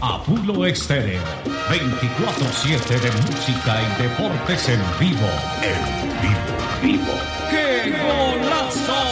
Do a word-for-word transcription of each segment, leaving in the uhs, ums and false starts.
Apulo Estéreo, veinticuatro siete de música y deportes en vivo. En vivo, vivo. ¡Qué golazo!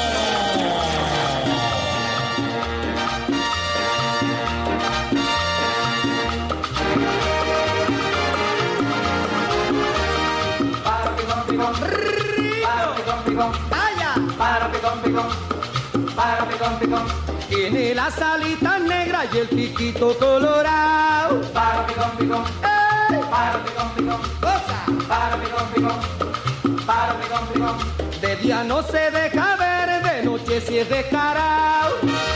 Para picón, picón, para picón, picón, ¡Vaya! para picón, picón, para picón, picón. Tiene las alitas negras y el piquito colorado. Para picón, picón, ¡Ey! para picón, picón, ¡Cosa! para picón, picón, para picón, picón. De día no se deja ver, de noche si es descarado.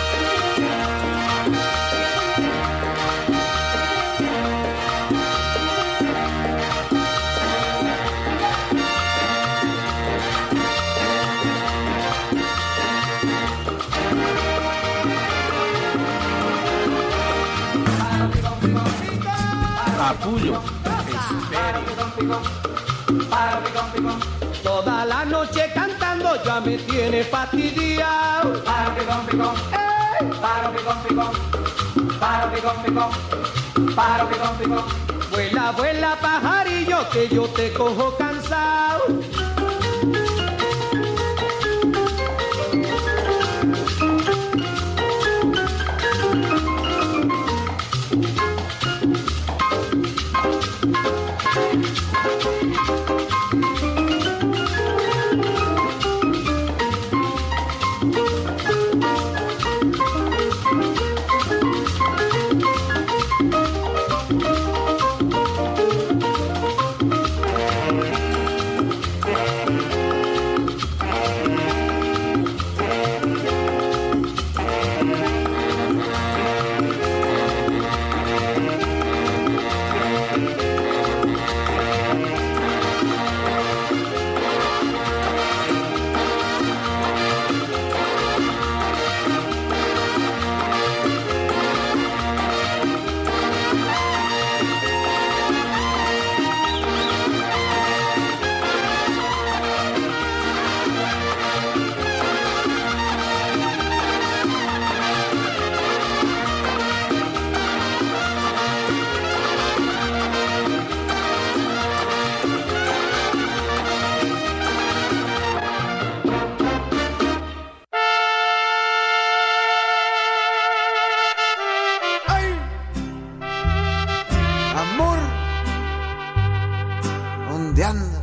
Apulo Estéreo. Para picón, picón, Toda la noche cantando ya me tiene fastidiado. para picón, picón, ¡Ey! para picón, picón, para picón, picón, para picón, picón. Vuela, vuela pajarillo que yo te cojo cansado. ¡Ay! Amor, ¿dónde anda?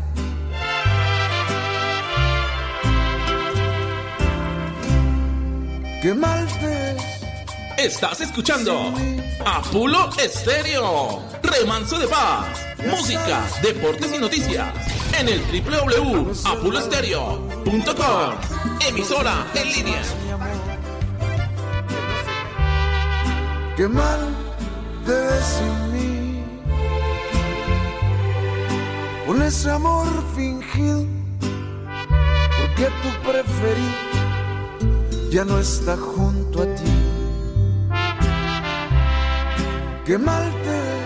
Qué mal te ves. Estás escuchando Apulo Estéreo, remanso de paz, música, deportes y noticias en el doble u doble u doble u punto apulo estéreo punto com, emisora en línea. Qué mal te ves sin mí. Con ese amor fingido, porque tu preferido ya no está junto a ti. Qué mal te ves